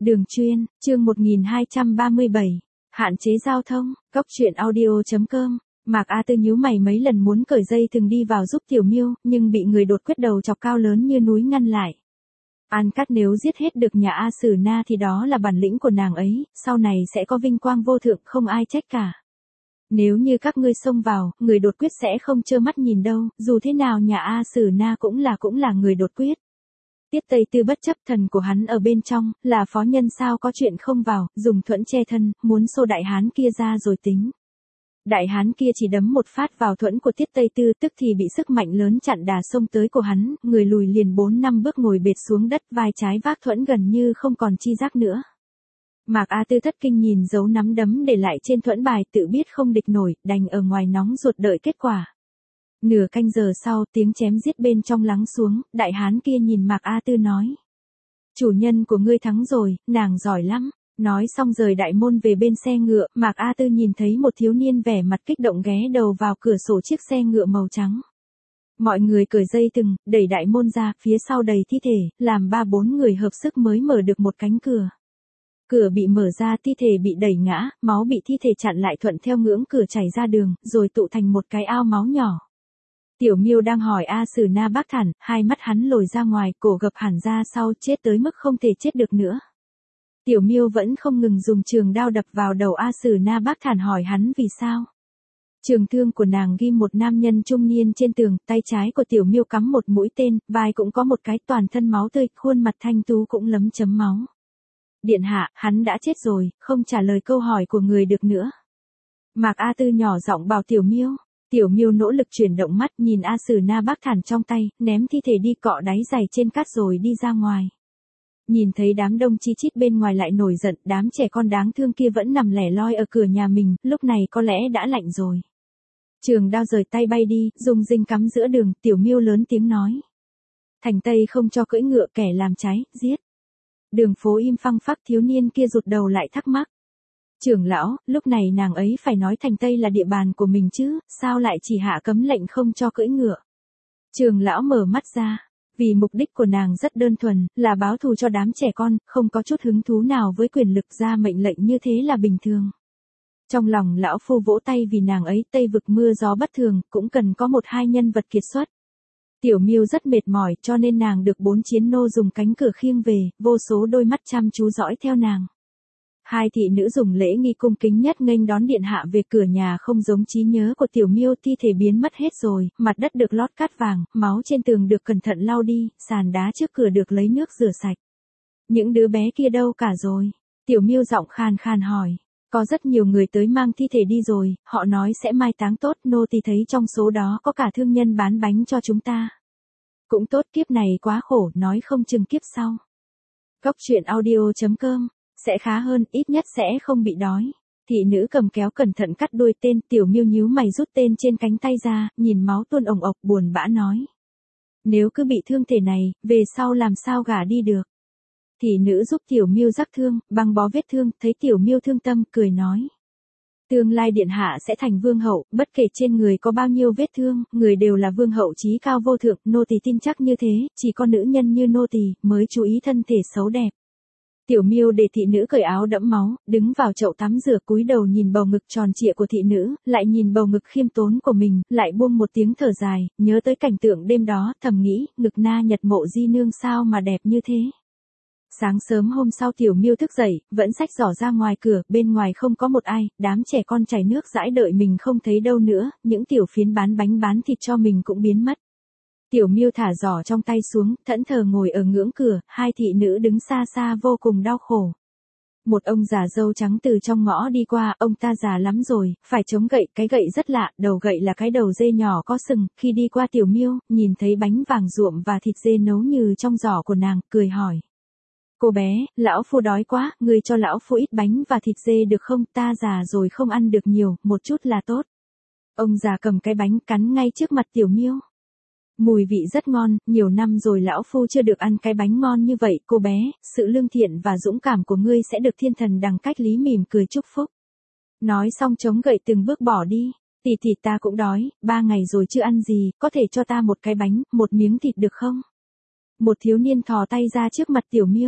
Đường chuyên, chương 1237. Hạn chế giao thông, Cóc truyện audio.com. Mạc A Tư nhíu mày mấy lần muốn cởi dây thừng đi vào giúp Tiểu Miêu, nhưng bị người đột quyết đầu chọc cao lớn như núi ngăn lại. An Cát nếu giết hết được nhà A Sử Na thì đó là bản lĩnh của nàng ấy, sau này sẽ có vinh quang vô thượng không ai trách cả. Nếu như các ngươi xông vào, người đột quyết sẽ không trơ mắt nhìn đâu, dù thế nào nhà A Sử Na cũng là người đột quyết. Tiết Tây Tư bất chấp thần của hắn ở bên trong, là phó nhân sao có chuyện không vào, dùng thuẫn che thân, muốn xô đại hán kia ra rồi tính. Đại hán kia chỉ đấm một phát vào thuẫn của Tiết Tây Tư tức thì bị sức mạnh lớn chặn đà xông tới của hắn, người lùi liền 4-5 bước ngồi bệt xuống đất, vai trái vác thuẫn gần như không còn chi giác nữa. Mạc A Tư thất kinh nhìn dấu nắm đấm để lại trên thuẫn bài, tự biết không địch nổi, đành ở ngoài nóng ruột đợi kết quả. Nửa canh giờ sau, tiếng chém giết bên trong lắng xuống, đại hán kia nhìn Mạc A Tư nói. Chủ nhân của ngươi thắng rồi, nàng giỏi lắm. Nói xong rời đại môn về bên xe ngựa, Mạc A Tư nhìn thấy một thiếu niên vẻ mặt kích động ghé đầu vào cửa sổ chiếc xe ngựa màu trắng. Mọi người cởi dây thừng, đẩy đại môn ra, phía sau đầy thi thể, làm 3-4 người hợp sức mới mở được một cánh cửa. Cửa bị mở ra, thi thể bị đẩy ngã, máu bị thi thể chặn lại thuận theo ngưỡng cửa chảy ra đường, rồi tụ thành một cái ao máu nhỏ. Tiểu Miêu đang hỏi A Sử Na bác thản, hai mắt hắn lồi ra ngoài, cổ gập hẳn ra sau, chết tới mức không thể chết được nữa. Tiểu Miêu vẫn không ngừng dùng trường đao đập vào đầu A Sử Na bác thản hỏi hắn vì sao. Trường thương của nàng ghim một nam nhân trung niên trên tường, tay trái của Tiểu Miêu cắm một mũi tên, vai cũng có một cái, toàn thân máu tươi, khuôn mặt thanh tú cũng lấm chấm máu. Điện hạ, hắn đã chết rồi, không trả lời câu hỏi của người được nữa. Mạc A Tư nhỏ giọng bảo Tiểu Miêu. Tiểu Miêu nỗ lực chuyển động mắt nhìn A Sử Na bác thản trong tay, ném thi thể đi cọ đáy giày trên cát rồi đi ra ngoài. Nhìn thấy đám đông chi chít bên ngoài lại nổi giận, đám trẻ con đáng thương kia vẫn nằm lẻ loi ở cửa nhà mình, lúc này có lẽ đã lạnh rồi. Trường đao rời tay bay đi, dùng dinh cắm giữa đường, Tiểu Miêu lớn tiếng nói. Thành Tây không cho cưỡi ngựa, kẻ làm trái, giết. Đường phố im phăng phắc, thiếu niên kia rụt đầu lại thắc mắc. Trưởng lão, lúc này nàng ấy phải nói Thành Tây là địa bàn của mình chứ, sao lại chỉ hạ cấm lệnh không cho cưỡi ngựa. Trưởng lão mở mắt ra, vì mục đích của nàng rất đơn thuần, là báo thù cho đám trẻ con, không có chút hứng thú nào với quyền lực, ra mệnh lệnh như thế là bình thường. Trong lòng lão phu vỗ tay vì nàng ấy, Tây vực mưa gió bất thường, cũng cần có 1-2 nhân vật kiệt xuất. Tiểu Miêu rất mệt mỏi cho nên nàng được 4 chiến nô dùng cánh cửa khiêng về, vô số đôi mắt chăm chú dõi theo nàng. Hai thị nữ dùng lễ nghi cung kính nhất nghênh đón điện hạ về cửa nhà, không giống trí nhớ của Tiểu Miêu, thi thể biến mất hết rồi, mặt đất được lót cát vàng, máu trên tường được cẩn thận lau đi, sàn đá trước cửa được lấy nước rửa sạch. Những đứa bé kia đâu cả rồi? Tiểu Miêu giọng khàn khàn hỏi. Có rất nhiều người tới mang thi thể đi rồi, họ nói sẽ mai táng tốt, nô tỳ thấy trong số đó có cả thương nhân bán bánh cho chúng ta. Cũng tốt, kiếp này quá khổ, nói không chừng kiếp sau. Cóc truyện audio.com. Sẽ khá hơn, ít nhất sẽ không bị đói. Thị nữ cầm kéo cẩn thận cắt đuôi tên, Tiểu Miêu nhíu mày rút tên trên cánh tay ra, nhìn máu tuôn ồng ộc buồn bã nói. Nếu cứ bị thương thể này, về sau làm sao gả đi được. Thị nữ giúp Tiểu Miêu rắc thương, băng bó vết thương, thấy Tiểu Miêu thương tâm, cười nói. Tương lai điện hạ sẽ thành vương hậu, bất kể trên người có bao nhiêu vết thương, người đều là vương hậu chí cao vô thượng, nô tỳ tin chắc như thế, chỉ có nữ nhân như nô tỳ mới chú ý thân thể xấu đẹp. Tiểu Miêu để thị nữ cởi áo đẫm máu, đứng vào chậu tắm rửa, cúi đầu nhìn bầu ngực tròn trịa của thị nữ, lại nhìn bầu ngực khiêm tốn của mình, lại buông một tiếng thở dài, nhớ tới cảnh tượng đêm đó, thầm nghĩ, ngực Na Nhật Mộ Di nương sao mà đẹp như thế. Sáng sớm hôm sau Tiểu Miêu thức dậy, vẫn xách giỏ ra ngoài cửa, bên ngoài không có một ai, đám trẻ con chảy nước dãi đợi mình không thấy đâu nữa, những tiểu phiến bán bánh bán thịt cho mình cũng biến mất. Tiểu Miêu thả giỏ trong tay xuống, thẫn thờ ngồi ở ngưỡng cửa, hai thị nữ đứng xa xa vô cùng đau khổ. Một ông già râu trắng từ trong ngõ đi qua, ông ta già lắm rồi, phải chống gậy, cái gậy rất lạ, đầu gậy là cái đầu dê nhỏ có sừng, khi đi qua Tiểu Miêu, nhìn thấy bánh vàng ruộm và thịt dê nấu như trong giỏ của nàng, cười hỏi. Cô bé, lão phu đói quá, người cho lão phu ít bánh và thịt dê được không, ta già rồi không ăn được nhiều, một chút là tốt. Ông già cầm cái bánh cắn ngay trước mặt Tiểu Miêu. Mùi vị rất ngon, nhiều năm rồi lão phu chưa được ăn cái bánh ngon như vậy, cô bé, sự lương thiện và dũng cảm của ngươi sẽ được thiên thần đằng cách lý mỉm cười chúc phúc. Nói xong chống gậy từng bước bỏ đi, tỷ ta cũng đói, 3 ngày rồi chưa ăn gì, có thể cho ta một cái bánh, một miếng thịt được không? Một thiếu niên thò tay ra trước mặt Tiểu Miêu,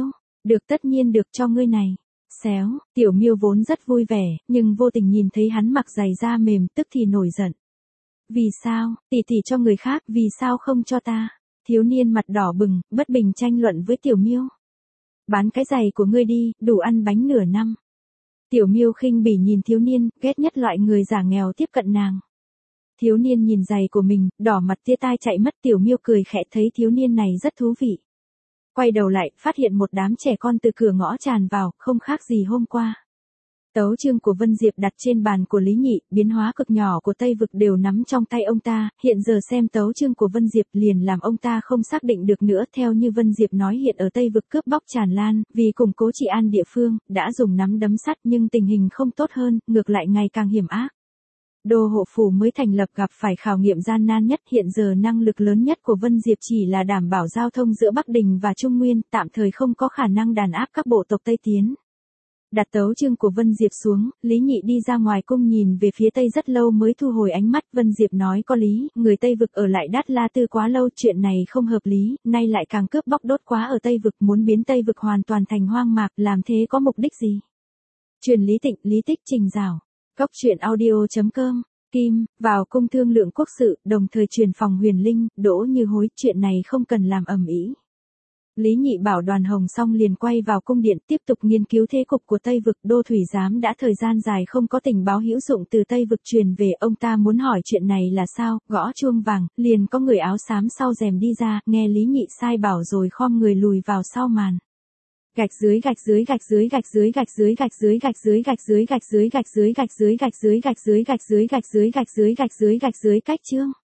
Được, tất nhiên được, cho ngươi này. Xéo, Tiểu Miêu vốn rất vui vẻ, nhưng vô tình nhìn thấy hắn mặc giày da mềm, tức thì nổi giận. Vì sao, tỷ tỷ cho người khác, vì sao không cho ta? Thiếu niên mặt đỏ bừng, bất bình tranh luận với Tiểu Miêu. Bán cái giày của ngươi đi, đủ ăn bánh nửa năm. Tiểu Miêu khinh bỉ nhìn thiếu niên, ghét nhất loại người giả nghèo tiếp cận nàng. Thiếu niên nhìn giày của mình, đỏ mặt tia tai chạy mất. Tiểu Miêu cười khẽ, thấy thiếu niên này rất thú vị. Quay đầu lại, phát hiện một đám trẻ con từ cửa ngõ tràn vào, không khác gì hôm qua. Tấu chương của Vân Diệp đặt trên bàn của Lý Nhị, biến hóa cực nhỏ của Tây Vực đều nắm trong tay ông ta, hiện giờ xem tấu chương của Vân Diệp liền làm ông ta không xác định được nữa. Theo như Vân Diệp nói, hiện ở Tây Vực cướp bóc tràn lan, vì củng cố trị an địa phương, đã dùng nắm đấm sắt nhưng tình hình không tốt hơn, ngược lại ngày càng hiểm ác. Đô hộ phủ mới thành lập gặp phải khảo nghiệm gian nan nhất, hiện giờ năng lực lớn nhất của Vân Diệp chỉ là đảm bảo giao thông giữa Bắc Đình và Trung Nguyên, tạm thời không có khả năng đàn áp các bộ tộc Tây Tiến. Đặt tấu chương của Vân Diệp xuống, Lý Nhị đi ra ngoài cung nhìn về phía Tây rất lâu mới thu hồi ánh mắt. Vân Diệp nói có lý, người Tây Vực ở lại Đát La Tư quá lâu, chuyện này không hợp lý, nay lại càng cướp bóc đốt quá ở Tây Vực, muốn biến Tây Vực hoàn toàn thành hoang mạc, làm thế có mục đích gì? Truyền Lý Tịnh, Lý Tích trình rào. Cốc truyện audio.com, Kim, vào cung thương lượng quốc sự, đồng thời truyền phòng Huyền Linh, Đỗ Như Hối, chuyện này không cần làm ầm ĩ. Lý Nhị bảo Đoàn Hồng xong liền quay vào cung điện tiếp tục nghiên cứu thế cục của Tây Vực. Đô Thủy Giám đã thời gian dài không có tình báo hữu dụng từ Tây Vực truyền về, ông ta muốn hỏi chuyện này là sao, gõ chuông vàng, liền có người áo xám sau rèm đi ra, nghe Lý Nhị sai bảo rồi khom người lùi vào sau màn. Gạch dưới gạch dưới gạch dưới gạch dưới gạch dưới gạch dưới gạch dưới gạch dưới gạch dưới gạch dưới gạch dưới gạch dưới gạch dưới gạch dưới gạch dưới gạch dưới gạch dưới cách chương.